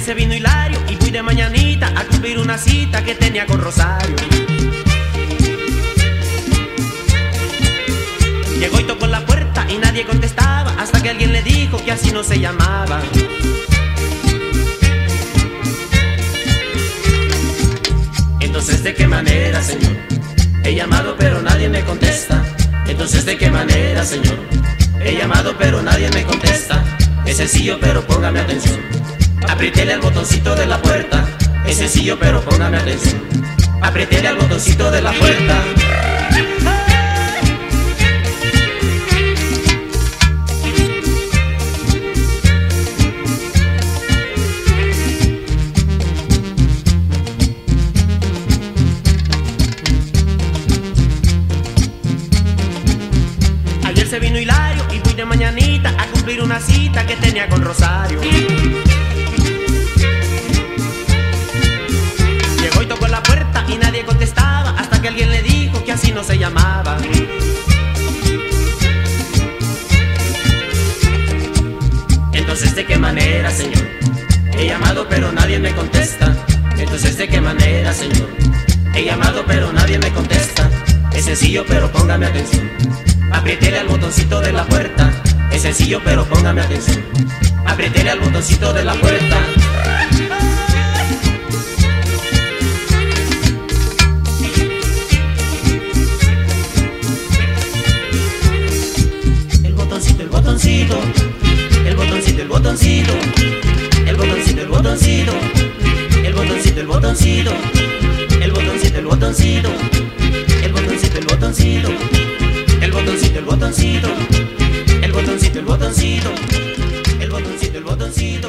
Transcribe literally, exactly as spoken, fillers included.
se vino Hilario y fui de mañanita a cumplir una cita que tenía con Rosario. Llegó y tocó la puerta y nadie contestaba, hasta que alguien le dijo que así no se llamaba. Entonces, ¿de qué manera, señor? He llamado pero nadie me contesta. Entonces, ¿de qué manera, señor? He llamado pero nadie me contesta. Es sencillo pero póngame atención. Apriétele al botoncito de la puerta. Es sencillo pero póngame atención. Apriétele al botoncito de la puerta. Ayer se vino Hilario y fui de mañanita a cumplir una cita que tenía con Rosario. Llegó y tocó la puerta y nadie contestaba, hasta que alguien le dijo que así no se llamaba. Entonces, ¿de qué manera, señor? He llamado pero nadie me contesta. Entonces, ¿de qué manera, señor? He llamado pero nadie me contesta. Es sencillo pero póngame atención. Apriétele al botoncito de la puerta. Es sencillo pero póngame atención. Apriétele al botoncito de la puerta. El botoncito, el botoncito. El botoncito, el botoncito. El botoncito, el botoncito. El botoncito, el botoncito. El botoncito, el botoncito. El botoncito, el botoncito. El botoncito, el botoncito. El botoncito, el botoncito. El botoncito, el botoncito.